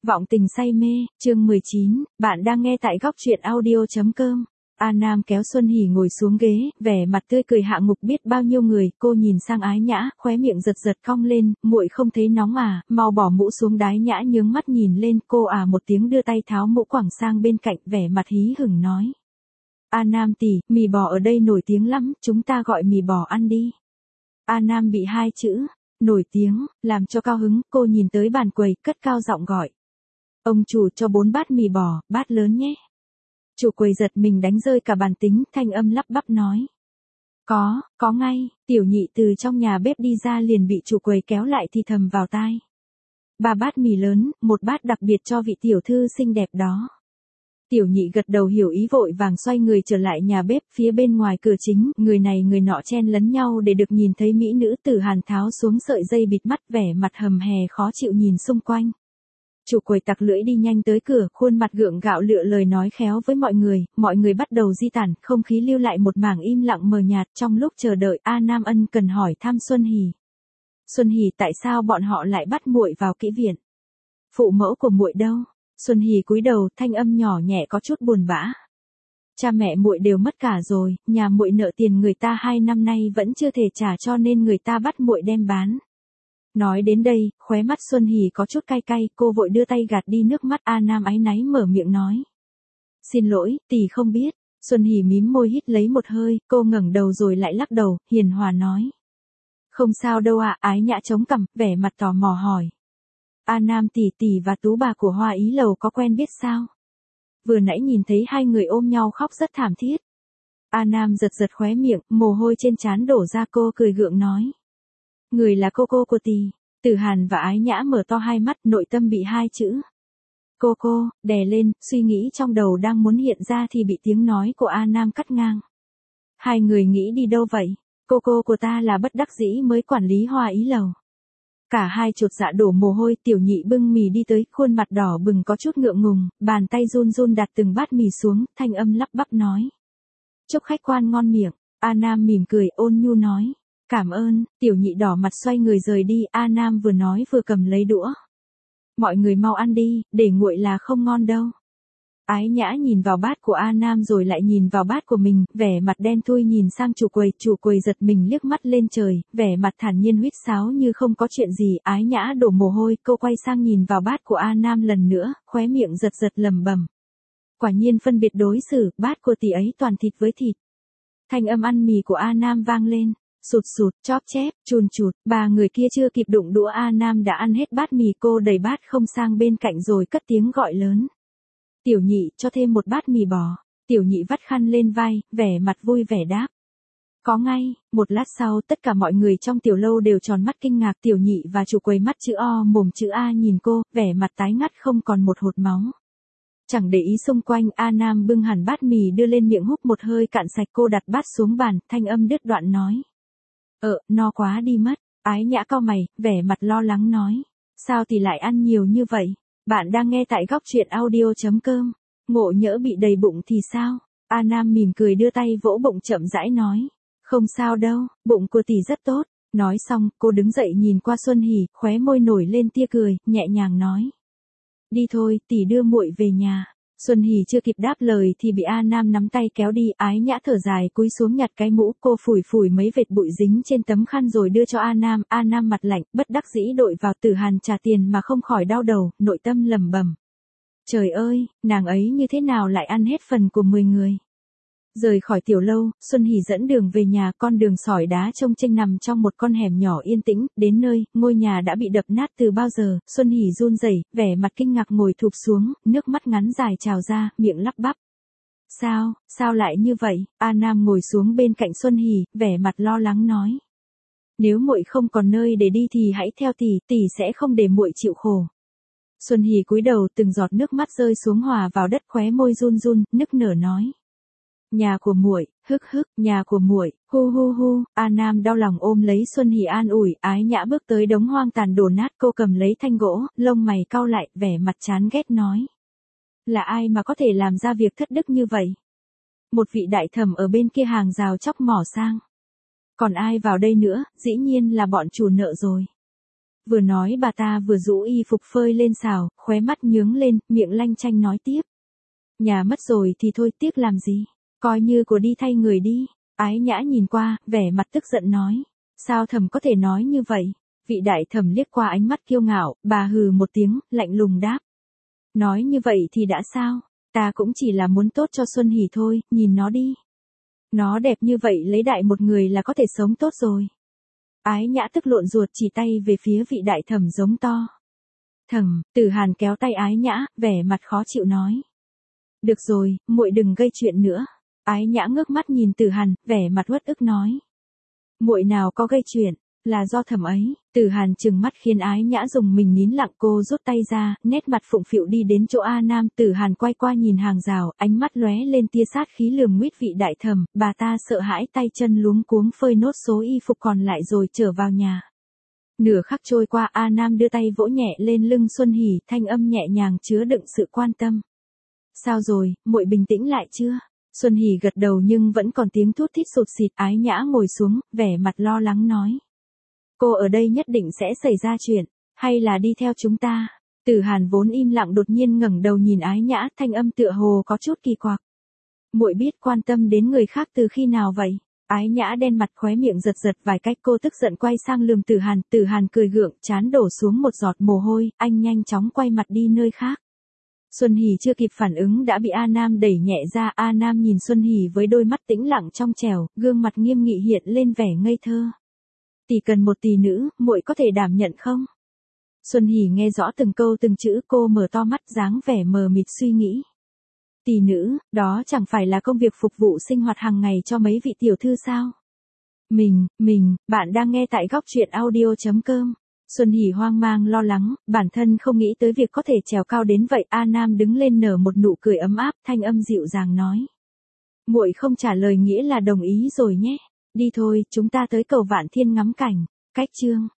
Vọng tình say mê, chương 19, bạn đang nghe tại góc truyện audio.com. A Nam kéo Xuân Hỷ ngồi xuống ghế, vẻ mặt tươi cười hạ ngục biết bao nhiêu người, cô nhìn sang Ái Nhã, khóe miệng giật giật cong lên, muội không thấy nóng à, mau bỏ mũ xuống. Đái Nhã nhướng mắt nhìn lên, cô à một tiếng đưa tay tháo mũ quẳng sang bên cạnh, vẻ mặt hí hửng nói. A Nam tỷ, mì bò ở đây nổi tiếng lắm, chúng ta gọi mì bò ăn đi. A Nam bị hai chữ nổi tiếng làm cho cao hứng, cô nhìn tới bàn quầy, cất cao giọng gọi. Ông chủ cho 4 bát mì bò, bát lớn nhé. Chủ quầy giật mình đánh rơi cả bàn tính, thanh âm lắp bắp nói. Có ngay, tiểu nhị từ trong nhà bếp đi ra liền bị chủ quầy kéo lại thì thầm vào tai. 3 bát mì lớn, 1 bát đặc biệt cho vị tiểu thư xinh đẹp đó. Tiểu nhị gật đầu hiểu ý vội vàng xoay người trở lại nhà bếp, phía bên ngoài cửa chính, người này người nọ chen lấn nhau để được nhìn thấy mỹ nữ Tử Hàn tháo xuống sợi dây bịt mắt, vẻ mặt hầm hè khó chịu nhìn xung quanh. Chủ quầy tặc lưỡi đi nhanh tới cửa, khuôn mặt gượng gạo lựa lời nói khéo với mọi người bắt đầu di tản, không khí lưu lại một mảng im lặng mờ nhạt. Trong lúc chờ đợi, A Nam ân cần hỏi thăm Xuân Hỷ. Xuân Hỷ, tại sao bọn họ lại bắt muội vào kỹ viện? Phụ mẫu của muội đâu? Xuân Hỷ cúi đầu, thanh âm nhỏ nhẹ có chút buồn bã. Cha mẹ muội đều mất cả rồi, nhà muội nợ tiền người ta 2 năm nay vẫn chưa thể trả cho nên người ta bắt muội đem bán. Nói đến đây, khóe mắt Xuân Hỷ có chút cay cay, cô vội đưa tay gạt đi nước mắt. A Nam áy náy mở miệng nói. Xin lỗi, tỷ không biết. Xuân Hỷ mím môi hít lấy một hơi, cô ngẩng đầu rồi lại lắc đầu, hiền hòa nói. Không sao đâu ạ. Ái Nhã chống cằm, vẻ mặt tò mò hỏi. A Nam tỷ và Tú bà của Hoa Ý Lầu có quen biết sao? Vừa nãy nhìn thấy hai người ôm nhau khóc rất thảm thiết. A Nam giật giật khóe miệng, mồ hôi trên trán đổ ra, cô cười gượng nói. Người là cô của tỷ. Tử Hàn và Ái Nhã mở to hai mắt, nội tâm bị hai chữ. Cô, đè lên, suy nghĩ trong đầu đang muốn hiện ra thì bị tiếng nói của A Nam cắt ngang. Hai người nghĩ đi đâu vậy? Cô của ta là bất đắc dĩ mới quản lý Hoa Ý Lầu. Cả hai chột dạ đổ mồ hôi. Tiểu nhị bưng mì đi tới, khuôn mặt đỏ bừng có chút ngượng ngùng, bàn tay run run đặt từng bát mì xuống, thanh âm lắp bắp nói. Chúc khách quan ngon miệng. A Nam mỉm cười ôn nhu nói. Cảm ơn. Tiểu nhị đỏ mặt xoay người rời đi. A Nam vừa nói vừa cầm lấy đũa. Mọi người mau ăn đi, để nguội là không ngon đâu. Ái Nhã nhìn vào bát của A Nam rồi lại nhìn vào bát của mình, vẻ mặt đen thui nhìn sang chủ quầy giật mình liếc mắt lên trời, vẻ mặt thản nhiên huýt sáo như không có chuyện gì. Ái Nhã đổ mồ hôi, cô quay sang nhìn vào bát của A Nam lần nữa, khóe miệng giật giật lẩm bẩm. Quả nhiên phân biệt đối xử, bát của tỷ ấy toàn thịt với thịt. Thanh âm ăn mì của A Nam vang lên, sụt, chóp chép, chun chụt, ba người kia chưa kịp đụng đũa A Nam đã ăn hết bát mì. Cô đẩy bát không sang bên cạnh rồi cất tiếng gọi lớn. Tiểu nhị, cho thêm 1 bát mì bò. Tiểu nhị vắt khăn lên vai, vẻ mặt vui vẻ đáp. Có ngay. Một lát sau, tất cả mọi người trong tiểu lâu đều tròn mắt kinh ngạc. Tiểu nhị và chủ quầy mắt chữ O mồm chữ A nhìn cô, vẻ mặt tái ngắt không còn một hột máu. Chẳng để ý xung quanh, A Nam bưng hẳn bát mì đưa lên miệng húp một hơi cạn sạch. Cô đặt bát xuống bàn, thanh âm đứt đoạn nói. No quá đi mất. Ái Nhã cau mày, vẻ mặt lo lắng nói. Sao thì lại ăn nhiều như vậy? Bạn đang nghe tại góc truyện audio.com. Ngộ nhỡ bị đầy bụng thì sao? A Nam mỉm cười đưa tay vỗ bụng chậm rãi nói. Không sao đâu, bụng của tỷ rất tốt. Nói xong, cô đứng dậy nhìn qua Xuân Hỷ, khóe môi nổi lên tia cười, nhẹ nhàng nói. Đi thôi, tỷ đưa muội về nhà. Xuân Hỷ chưa kịp đáp lời thì bị A Nam nắm tay kéo đi. Ái Nhã thở dài cúi xuống nhặt cái mũ, cô phủi mấy vệt bụi dính trên tấm khăn rồi đưa cho A Nam. A Nam mặt lạnh, bất đắc dĩ đội vào Tử Hàn trả tiền mà không khỏi đau đầu, nội tâm lẩm bẩm. Trời ơi, nàng ấy như thế nào lại ăn hết phần của 10 người. Rời khỏi tiểu lâu, Xuân Hỷ dẫn đường về nhà. Con đường sỏi đá trông chênh nằm trong một con hẻm nhỏ yên tĩnh, đến nơi, ngôi nhà đã bị đập nát từ bao giờ. Xuân Hỷ run rẩy, vẻ mặt kinh ngạc ngồi thụp xuống, nước mắt ngắn dài trào ra, miệng lắp bắp. Sao lại như vậy? A Nam ngồi xuống bên cạnh Xuân Hỷ, vẻ mặt lo lắng nói. Nếu muội không còn nơi để đi thì hãy theo tỷ sẽ không để muội chịu khổ. Xuân Hỷ cúi đầu, từng giọt nước mắt rơi xuống hòa vào đất, khóe môi run, nức nở nói. Nhà của muội, nhà của muội, hu. A Nam đau lòng ôm lấy Xuân Hỷ an ủi. Ái Nhã bước tới đống hoang tàn đổ nát, cô cầm lấy thanh gỗ, lông mày cau lại, vẻ mặt chán ghét nói. Là ai mà có thể làm ra việc thất đức như vậy? Một vị đại thẩm ở bên kia hàng rào chóc mỏ sang. Còn ai vào đây nữa, dĩ nhiên là bọn chủ nợ rồi. Vừa nói bà ta vừa rũ y phục phơi lên xào, khóe mắt nhướng lên, miệng lanh chanh nói tiếp. Nhà mất rồi thì thôi tiếc làm gì, coi như của đi thay người đi. Ái Nhã nhìn qua, vẻ mặt tức giận nói. Sao thẩm có thể nói như vậy? Vị đại thẩm liếc qua ánh mắt kiêu ngạo, bà hừ một tiếng, lạnh lùng đáp. Nói như vậy thì đã sao? Ta cũng chỉ là muốn tốt cho Xuân Hỷ thôi, nhìn nó đi. Nó đẹp như vậy lấy đại một người là có thể sống tốt rồi. Ái Nhã tức lộn ruột chỉ tay về phía vị đại thẩm giống to. Thẩm, Tử Hàn kéo tay Ái Nhã, vẻ mặt khó chịu nói. Được rồi, muội đừng gây chuyện nữa. Ái Nhã ngước mắt nhìn Tử Hàn, vẻ mặt uất ức nói. Muội nào có gây chuyện, là do thẩm ấy. Tử Hàn trừng mắt khiến Ái Nhã dùng mình nín lặng, cô rút tay ra, nét mặt phụng phịu đi đến chỗ A Nam. Tử Hàn quay qua nhìn hàng rào, ánh mắt lóe lên tia sát khí lườm nguyết vị đại thẩm, bà ta sợ hãi tay chân luống cuống phơi nốt số y phục còn lại rồi trở vào nhà. Nửa khắc trôi qua, A Nam đưa tay vỗ nhẹ lên lưng Xuân Hỷ, thanh âm nhẹ nhàng chứa đựng sự quan tâm. Sao rồi, muội bình tĩnh lại chưa? Xuân Hỷ gật đầu nhưng vẫn còn tiếng thút thít sụt sịt. Ái Nhã ngồi xuống, vẻ mặt lo lắng nói. Cô ở đây nhất định sẽ xảy ra chuyện, hay là đi theo chúng ta? Tử Hàn vốn im lặng đột nhiên ngẩng đầu nhìn Ái Nhã, thanh âm tựa hồ có chút kỳ quặc. Muội biết quan tâm đến người khác từ khi nào vậy? Ái Nhã đen mặt, khóe miệng giật giật vài cách, cô tức giận quay sang lườm Tử Hàn. Tử Hàn cười gượng, trán đổ xuống một giọt mồ hôi, anh nhanh chóng quay mặt đi nơi khác. Xuân Hỷ chưa kịp phản ứng đã bị A Nam đẩy nhẹ ra. A Nam nhìn Xuân Hỷ với đôi mắt tĩnh lặng trong trẻo, gương mặt nghiêm nghị hiện lên vẻ ngây thơ. Tỷ cần một tỷ nữ, muội có thể đảm nhận không? Xuân Hỷ nghe rõ từng câu từng chữ, cô mở to mắt dáng vẻ mờ mịt suy nghĩ. Tỷ nữ, đó chẳng phải là công việc phục vụ sinh hoạt hàng ngày cho mấy vị tiểu thư sao? Bạn đang nghe tại góc truyện audio.com. Xuân Hỷ hoang mang lo lắng, bản thân không nghĩ tới việc có thể trèo cao đến vậy. A Nam đứng lên nở một nụ cười ấm áp, thanh âm dịu dàng nói. Muội không trả lời nghĩa là đồng ý rồi nhé. Đi thôi, chúng ta tới cầu Vạn Thiên ngắm cảnh. Cách chương